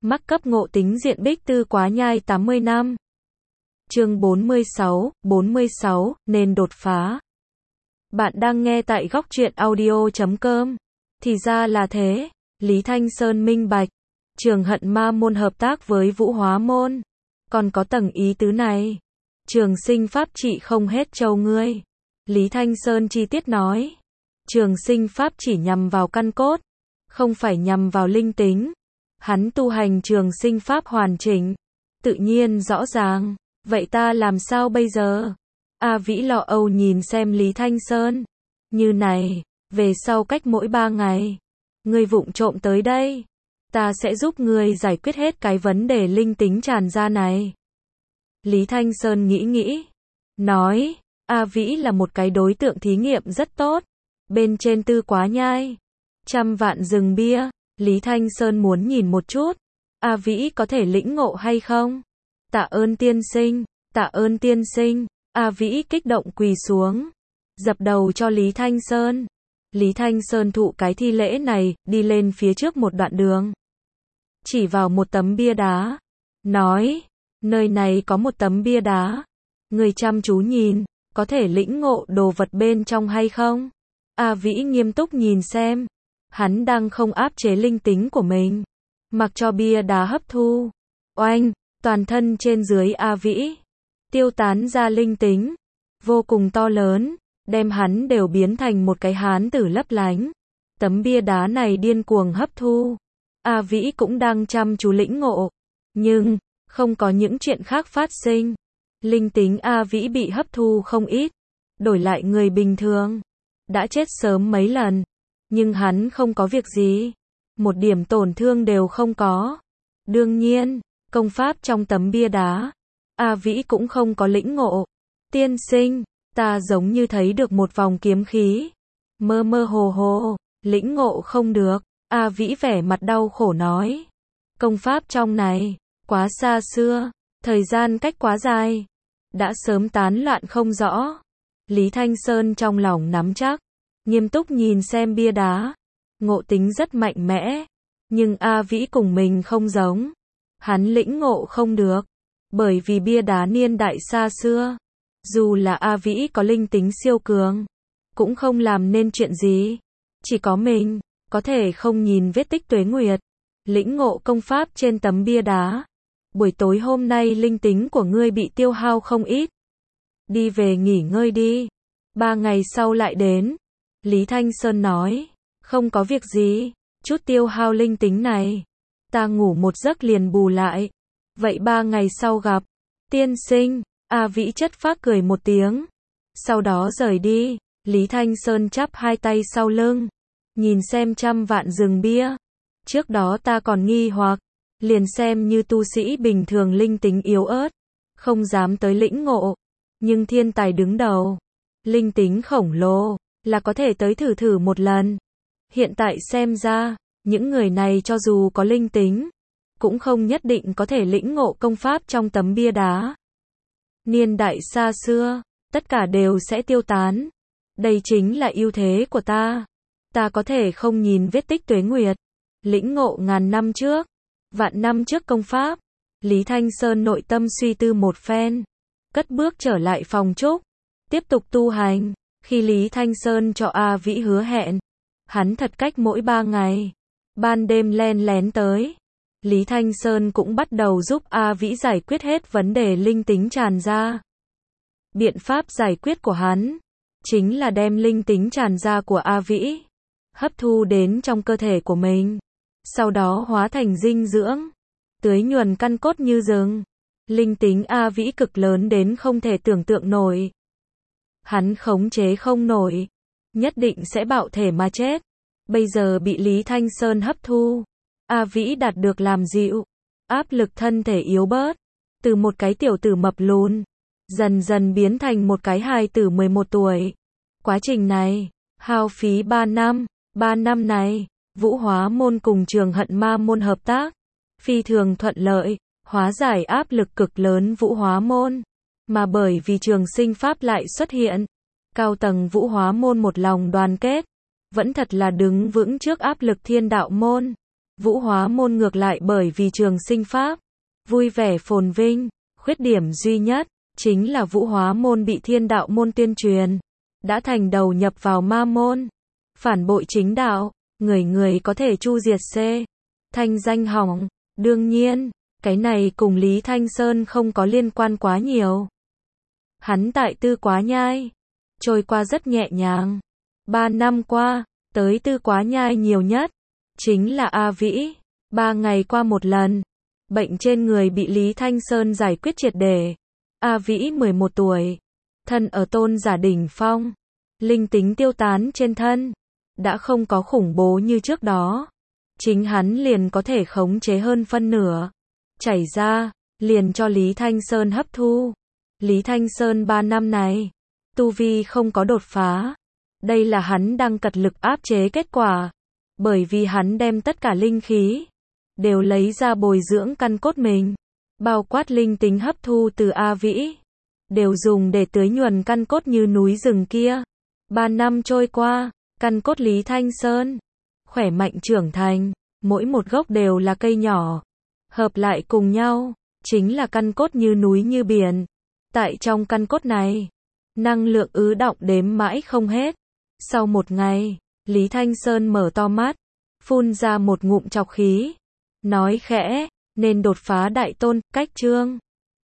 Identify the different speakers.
Speaker 1: Mắc cấp ngộ tính diện bích tư quá nhai 80 năm. Chương 46, nên đột phá. Bạn đang nghe tại góc truyện audio.com. Thì ra là thế, Lý Thanh Sơn minh bạch. Trường Hận Ma môn hợp tác với Vũ Hóa môn. Còn có tầng ý tứ này. Trường sinh pháp trị không hết châu ngươi. Lý Thanh Sơn chi tiết nói. Trường sinh pháp chỉ nhằm vào căn cốt, không phải nhằm vào linh tính. Hắn tu hành trường sinh pháp hoàn chỉnh, tự nhiên rõ ràng. Vậy ta làm sao bây giờ? A Vĩ lo âu nhìn xem Lý Thanh Sơn. Như này, về sau cách mỗi 3 ngày, ngươi vụng trộm tới đây. Ta sẽ giúp ngươi giải quyết hết cái vấn đề linh tính tràn ra này. Lý Thanh Sơn nghĩ, nói, A Vĩ là một cái đối tượng thí nghiệm rất tốt. Bên trên tư quá nhai, 100 vạn rừng bia, Lý Thanh Sơn muốn nhìn một chút. A Vĩ có thể lĩnh ngộ hay không? Tạ ơn tiên sinh, tạ ơn tiên sinh. A Vĩ kích động quỳ xuống, dập đầu cho Lý Thanh Sơn. Lý Thanh Sơn thụ cái thi lễ này, đi lên phía trước một đoạn đường. Chỉ vào một tấm bia đá, nói, nơi này có một tấm bia đá. Người chăm chú nhìn, có thể lĩnh ngộ đồ vật bên trong hay không? A Vĩ nghiêm túc nhìn xem. Hắn đang không áp chế linh tính của mình, mặc cho bia đá hấp thu. Oanh, toàn thân trên dưới A Vĩ tiêu tán ra linh tính vô cùng to lớn, đem hắn đều biến thành một cái hán tử lấp lánh. Tấm bia đá này điên cuồng hấp thu. A Vĩ cũng đang chăm chú lĩnh ngộ, nhưng không có những chuyện khác phát sinh. Linh tính A Vĩ bị hấp thu không ít, đổi lại người bình thường đã chết sớm mấy lần, nhưng hắn không có việc gì, một điểm tổn thương đều không có. Đương nhiên, công pháp trong tấm bia đá, A Vĩ cũng không có lĩnh ngộ. Tiên sinh, ta giống như thấy được một vòng kiếm khí, mơ mơ hồ hồ, lĩnh ngộ không được. A Vĩ vẻ mặt đau khổ nói, công pháp trong này quá xa xưa, thời gian cách quá dài, đã sớm tán loạn không rõ. Lý Thanh Sơn trong lòng nắm chắc, nghiêm túc nhìn xem bia đá. Ngộ tính rất mạnh mẽ, nhưng A Vĩ cùng mình không giống. Hắn lĩnh ngộ không được, bởi vì bia đá niên đại xa xưa. Dù là A Vĩ có linh tính siêu cường, cũng không làm nên chuyện gì. Chỉ có mình có thể không nhìn vết tích tuế nguyệt, lĩnh ngộ công pháp trên tấm bia đá. Buổi tối hôm nay linh tính của ngươi bị tiêu hao không ít. Đi về nghỉ ngơi đi, 3 ngày sau lại đến. Lý Thanh Sơn nói, không có việc gì, chút tiêu hao linh tính này, ta ngủ một giấc liền bù lại. Vậy 3 ngày sau gặp. Tiên sinh, A Vĩ chất phác cười một tiếng, sau đó rời đi. Lý Thanh Sơn chắp hai tay sau lưng, nhìn xem 100 vạn rừng bia. Trước đó ta còn nghi hoặc, liền xem như tu sĩ bình thường linh tính yếu ớt, không dám tới lĩnh ngộ. Nhưng thiên tài đứng đầu, linh tính khổng lồ, là có thể tới thử một lần. Hiện tại xem ra, những người này cho dù có linh tính, cũng không nhất định có thể lĩnh ngộ công pháp trong tấm bia đá. Niên đại xa xưa, tất cả đều sẽ tiêu tán. Đây chính là ưu thế của ta. Ta có thể không nhìn vết tích tuế nguyệt, lĩnh ngộ ngàn năm trước, vạn năm trước công pháp. Lý Thanh Sơn nội tâm suy tư một phen, cất bước trở lại phòng trúc, tiếp tục tu hành. Khi Lý Thanh Sơn cho A Vĩ hứa hẹn, hắn thật cách mỗi 3 ngày, ban đêm len lén tới. Lý Thanh Sơn cũng bắt đầu giúp A Vĩ giải quyết hết vấn đề linh tính tràn ra. Biện pháp giải quyết của hắn chính là đem linh tính tràn ra của A Vĩ hấp thu đến trong cơ thể của mình, sau đó hóa thành dinh dưỡng, tưới nhuần căn cốt như rừng. Linh tính A Vĩ cực lớn đến không thể tưởng tượng nổi. Hắn khống chế không nổi, nhất định sẽ bạo thể mà chết. Bây giờ bị Lý Thanh Sơn hấp thu, A Vĩ đạt được làm dịu, áp lực thân thể yếu bớt, từ một cái tiểu tử mập lùn, dần dần biến thành một cái hài tử 11 tuổi. Quá trình này, hao phí 3 năm, 3 năm này, Vũ Hóa môn cùng Trường Hận Ma môn hợp tác, phi thường thuận lợi, hóa giải áp lực cực lớn Vũ Hóa môn. Mà bởi vì trường sinh pháp lại xuất hiện, cao tầng Vũ Hóa môn một lòng đoàn kết, vẫn thật là đứng vững trước áp lực Thiên Đạo môn. Vũ Hóa Môn ngược lại bởi vì trường sinh pháp, vui vẻ phồn vinh, khuyết điểm duy nhất, chính là Vũ Hóa Môn bị Thiên Đạo Môn tuyên truyền, đã thành đầu nhập vào ma môn, phản bội chính đạo, người người có thể chu diệt C, thanh danh hỏng, đương nhiên, cái này cùng Lý Thanh Sơn không có liên quan quá nhiều. Hắn tại Tư Quá Nhai, trôi qua rất nhẹ nhàng. 3 năm qua, tới Tư Quá Nhai nhiều nhất, chính là A Vĩ. 3 ngày qua một lần, bệnh trên người bị Lý Thanh Sơn giải quyết triệt để. A Vĩ 11 tuổi, thân ở tôn giả đỉnh phong, linh tính tiêu tán trên thân, đã không có khủng bố như trước đó. Chính hắn liền có thể khống chế hơn phân nửa, chảy ra, liền cho Lý Thanh Sơn hấp thu. Lý Thanh Sơn 3 năm này, tu vi không có đột phá. Đây là hắn đang cật lực áp chế kết quả, bởi vì hắn đem tất cả linh khí đều lấy ra bồi dưỡng căn cốt mình, bao quát linh tính hấp thu từ A Vĩ, đều dùng để tưới nhuần căn cốt như núi rừng kia. 3 năm trôi qua, căn cốt Lý Thanh Sơn khỏe mạnh trưởng thành, mỗi một gốc đều là cây nhỏ, hợp lại cùng nhau, chính là căn cốt như núi như biển. Tại trong căn cốt này, năng lượng ứ đọng đếm mãi không hết. Sau một ngày, Lý Thanh Sơn mở to mắt, phun ra một ngụm trọc khí, nói khẽ, nên đột phá đại tôn, cách chương.